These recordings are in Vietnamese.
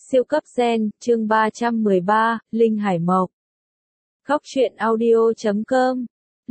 Siêu cấp gen, chương 313, Linh Hải Mộc. Góc truyện audio.com.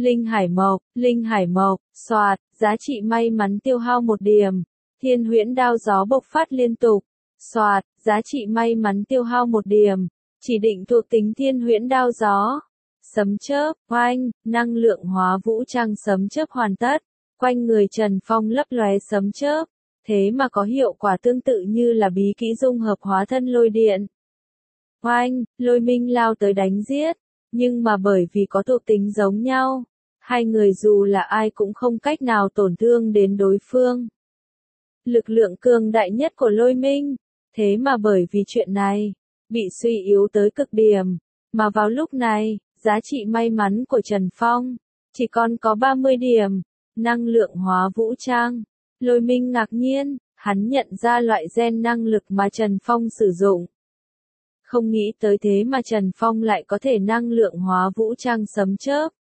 Linh Hải Mộc, soạt, giá trị may mắn tiêu hao 1 điểm. Thiên huyễn đao gió bộc phát liên tục. Soạt, giá trị may mắn tiêu hao 1 điểm. Chỉ định thuộc tính thiên huyễn đao gió. Sấm chớp, oanh, năng lượng hóa vũ trang sấm chớp hoàn tất. Quanh người Trần Phong lấp lóe sấm chớp. Thế mà có hiệu quả tương tự như là bí kỹ dung hợp hóa thân lôi điện. Oanh, lôi minh lao tới đánh giết, nhưng mà bởi vì có thuộc tính giống nhau, hai người dù là ai cũng không cách nào tổn thương đến đối phương. Lực lượng cường đại nhất của lôi minh, thế mà bởi vì chuyện này, bị suy yếu tới cực điểm, mà vào lúc này, giá trị may mắn của Trần Phong, chỉ còn có 30 điểm, năng lượng hóa vũ trang. Lôi minh ngạc nhiên, hắn nhận ra loại gen năng lực mà Trần Phong sử dụng. Không nghĩ tới thế mà Trần Phong lại có thể năng lượng hóa vũ trang sấm chớp.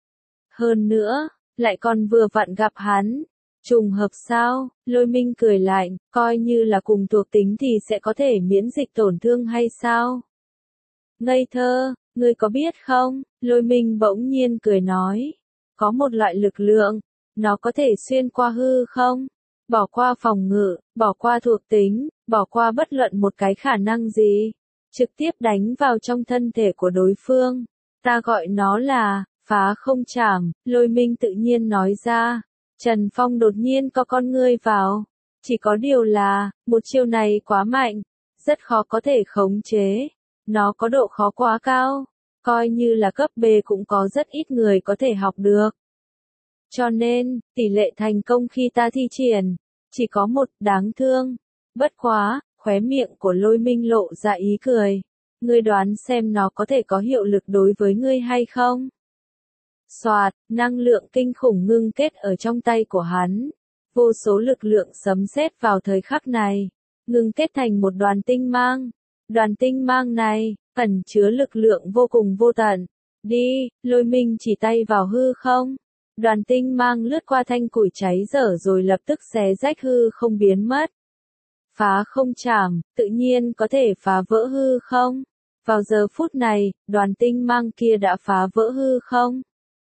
Hơn nữa, lại còn vừa vặn gặp hắn. Trùng hợp sao? Lôi minh cười lạnh, coi như là cùng thuộc tính thì sẽ có thể miễn dịch tổn thương hay sao? Ngây thơ, ngươi có biết không? Lôi minh bỗng nhiên cười nói. Có một loại lực lượng. Nó có thể xuyên qua hư không? Bỏ qua phòng ngự, bỏ qua thuộc tính, bỏ qua bất luận một cái khả năng gì. Trực tiếp đánh vào trong thân thể của đối phương. Ta gọi nó là, phá không chảm, lôi minh tự nhiên nói ra. Trần Phong đột nhiên có con ngươi vào. Chỉ có điều là, một chiêu này quá mạnh. Rất khó có thể khống chế. Nó có độ khó quá cao. Coi như là cấp B cũng có rất ít người có thể học được. Cho nên, tỷ lệ thành công khi ta thi triển, chỉ có 1, đáng thương. Bất quá, khóe miệng của lôi minh lộ ra ý cười. Ngươi đoán xem nó có thể có hiệu lực đối với ngươi hay không? Soạt, năng lượng kinh khủng ngưng kết ở trong tay của hắn. Vô số lực lượng sấm sét vào thời khắc này, ngưng kết thành một đoàn tinh mang. Đoàn tinh mang này, ẩn chứa lực lượng vô cùng vô tận. Đi, lôi minh chỉ tay vào hư không. Đoàn tinh mang lướt qua thanh củi cháy dở rồi lập tức xé rách hư không biến mất. Phá không chảm, tự nhiên có thể phá vỡ hư không? Vào giờ phút này, đoàn tinh mang kia đã phá vỡ hư không?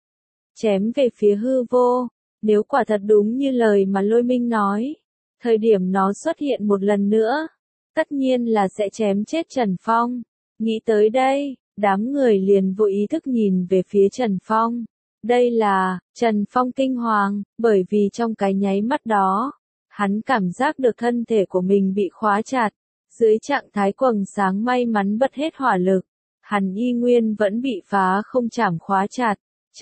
Chém về phía hư vô. Nếu quả thật đúng như lời mà lôi minh nói, thời điểm nó xuất hiện một lần nữa, tất nhiên là sẽ chém chết Trần Phong. Nghĩ tới đây, đám người liền vô ý thức nhìn về phía Trần Phong. Đây là, Trần Phong kinh hoàng, bởi vì trong cái nháy mắt đó, hắn cảm giác được thân thể của mình bị khóa chặt, dưới trạng thái quầng sáng may mắn bật hết hỏa lực, hắn y nguyên vẫn bị phá không chảm khóa chặt.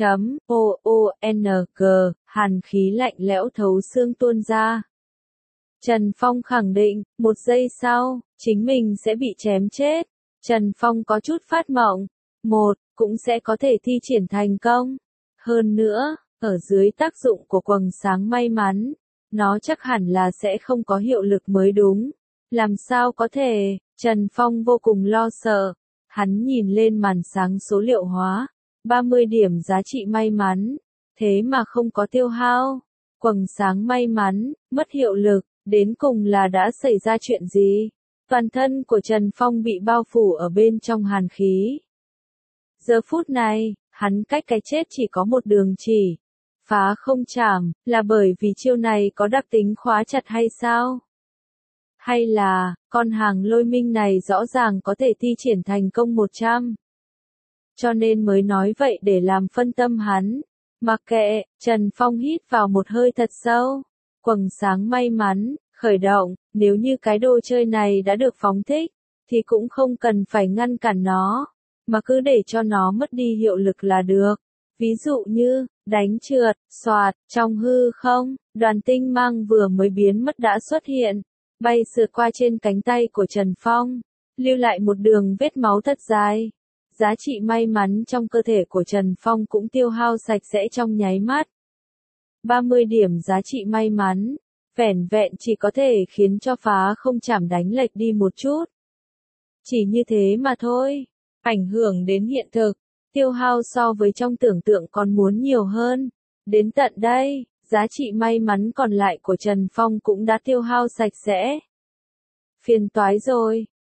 O-O-N-G, hàn khí lạnh lẽo thấu xương tuôn ra. Trần Phong khẳng định, 1 giây sau, chính mình sẽ bị chém chết. Trần Phong có chút phát mộng, cũng sẽ có thể thi triển thành công. Hơn nữa, ở dưới tác dụng của quầng sáng may mắn, nó chắc hẳn là sẽ không có hiệu lực mới đúng. Làm sao có thể? Trần Phong vô cùng lo sợ. Hắn nhìn lên màn sáng số liệu hóa. 30 điểm giá trị may mắn. Thế mà không có tiêu hao. Quầng sáng may mắn, mất hiệu lực. Đến cùng là đã xảy ra chuyện gì? Toàn thân của Trần Phong bị bao phủ ở bên trong hàn khí. Giờ phút này, hắn cách cái chết chỉ có một đường chỉ. Phá không chảm, là bởi vì chiêu này có đặc tính khóa chặt hay sao? Hay là, con hàng lôi minh này rõ ràng có thể thi triển thành công 100. Cho nên mới nói vậy để làm phân tâm hắn. Mặc kệ, Trần Phong hít vào một hơi thật sâu. Quầng sáng may mắn, khởi động, nếu như cái đồ chơi này đã được phóng thích, thì cũng không cần phải ngăn cản nó, mà cứ để cho nó mất đi hiệu lực là được. Ví dụ như, đánh trượt, soạt, trong hư không, đoàn tinh mang vừa mới biến mất đã xuất hiện, bay sượt qua trên cánh tay của Trần Phong, lưu lại một đường vết máu thật dài. Giá trị may mắn trong cơ thể của Trần Phong cũng tiêu hao sạch sẽ trong nháy mắt. 30 điểm giá trị may mắn, vẻn vẹn chỉ có thể khiến cho phá không chảm đánh lệch đi một chút. Chỉ như thế mà thôi, ảnh hưởng đến hiện thực, tiêu hao so với trong tưởng tượng còn muốn nhiều hơn. Đến tận đây, giá trị may mắn còn lại của Trần Phong cũng đã tiêu hao sạch sẽ. Phiền toái rồi,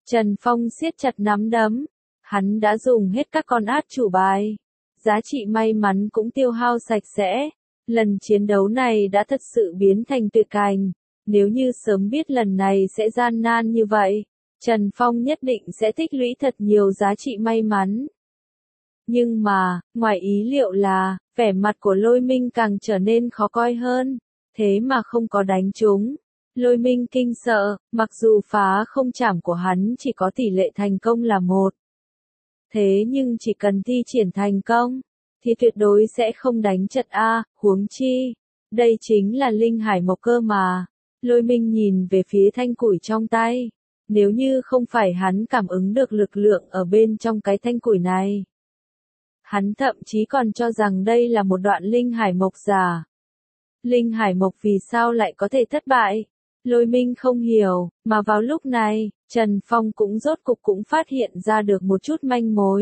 Trần Phong siết chặt nắm đấm. Hắn đã dùng hết các con át chủ bài. Giá trị may mắn cũng tiêu hao sạch sẽ. Lần chiến đấu này đã thật sự biến thành tuyệt cảnh. Nếu như sớm biết lần này sẽ gian nan như vậy, Trần Phong nhất định sẽ tích lũy thật nhiều giá trị may mắn. Nhưng mà, ngoài ý liệu là, vẻ mặt của Lôi Minh càng trở nên khó coi hơn. Thế mà không có đánh trúng. Lôi Minh kinh sợ, mặc dù phá không chảm của hắn chỉ có tỷ lệ thành công là 1. Thế nhưng chỉ cần thi triển thành công, thì tuyệt đối sẽ không đánh trận A, huống chi. Đây chính là linh hải mộc cơ mà. Lôi Minh nhìn về phía thanh củi trong tay. Nếu như không phải hắn cảm ứng được lực lượng ở bên trong cái thanh củi này. Hắn thậm chí còn cho rằng đây là một đoạn linh hải mộc giả. Linh hải mộc vì sao lại có thể thất bại? Lôi Minh không hiểu, mà vào lúc này, Trần Phong cũng rốt cục cũng phát hiện ra được một chút manh mối.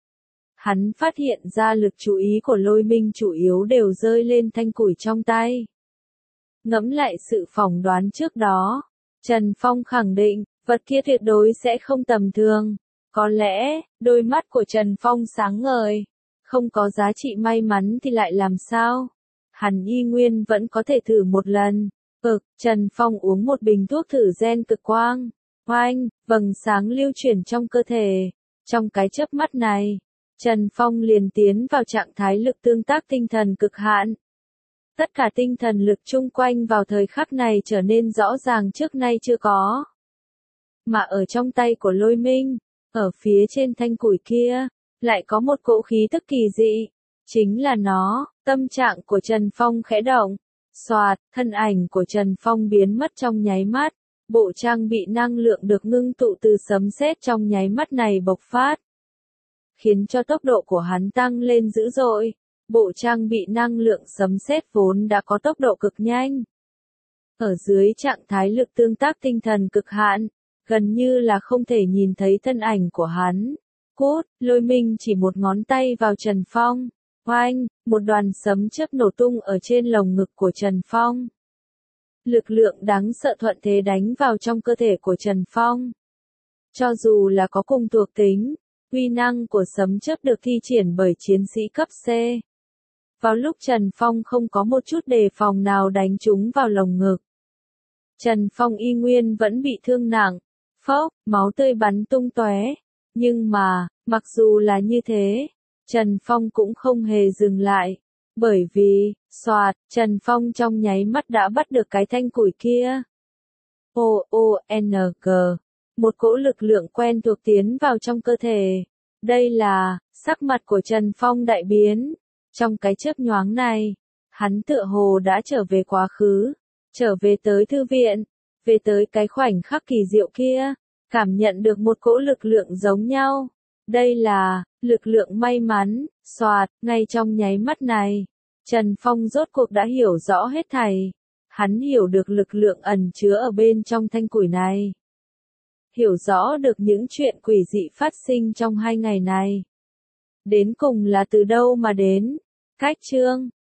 Hắn phát hiện ra lực chú ý của Lôi Minh chủ yếu đều rơi lên thanh củi trong tay. Ngẫm lại sự phỏng đoán trước đó, Trần Phong khẳng định, vật kia tuyệt đối sẽ không tầm thường. Có lẽ, đôi mắt của Trần Phong sáng ngời, không có giá trị may mắn thì lại làm sao? Hắn y nguyên vẫn có thể thử một lần. Trần Phong uống một bình thuốc thử gen cực quang. Oanh, vầng sáng lưu chuyển trong cơ thể. Trong cái chớp mắt này, Trần Phong liền tiến vào trạng thái lực tương tác tinh thần cực hạn. Tất cả tinh thần lực chung quanh vào thời khắc này trở nên rõ ràng trước nay chưa có. Mà ở trong tay của Lôi Minh, ở phía trên thanh củi kia, lại có một cỗ khí tức kỳ dị. Chính là nó, tâm trạng của Trần Phong khẽ động. Xoạt, thân ảnh của Trần Phong biến mất trong nháy mắt. Bộ trang bị năng lượng được ngưng tụ từ sấm sét trong nháy mắt này bộc phát. Khiến cho tốc độ của hắn tăng lên dữ dội. Bộ trang bị năng lượng sấm sét vốn đã có tốc độ cực nhanh. Ở dưới trạng thái lực tương tác tinh thần cực hạn, gần như là không thể nhìn thấy thân ảnh của hắn. Cút, Lôi Minh chỉ một ngón tay vào Trần Phong. Oanh, một đoàn sấm chớp nổ tung ở trên lồng ngực của Trần Phong. Lực lượng đáng sợ thuận thế đánh vào trong cơ thể của Trần Phong. Cho dù là có cùng thuộc tính, uy năng của sấm chớp được thi triển bởi chiến sĩ cấp C. Vào lúc Trần Phong không có một chút đề phòng nào đánh trúng vào lồng ngực. Trần Phong y nguyên vẫn bị thương nặng, phốc, máu tươi bắn tung tóe. Nhưng mà, mặc dù là như thế, Trần Phong cũng không hề dừng lại. Bởi vì, xoạt, Trần Phong trong nháy mắt đã bắt được cái thanh củi kia. O-O-N-G. Một cỗ lực lượng quen thuộc tiến vào trong cơ thể. Đây là, sắc mặt của Trần Phong đại biến. Trong cái chớp nhoáng này, hắn tựa hồ đã trở về quá khứ. Trở về tới thư viện. Về tới cái khoảnh khắc kỳ diệu kia. Cảm nhận được một cỗ lực lượng giống nhau. Đây là, lực lượng may mắn, xoạt, ngay trong nháy mắt này. Trần Phong rốt cuộc đã hiểu rõ hết thảy. Hắn hiểu được lực lượng ẩn chứa ở bên trong thanh củi này. Hiểu rõ được những chuyện quỷ dị phát sinh trong 2 ngày này. Đến cùng là từ đâu mà đến? Cách chương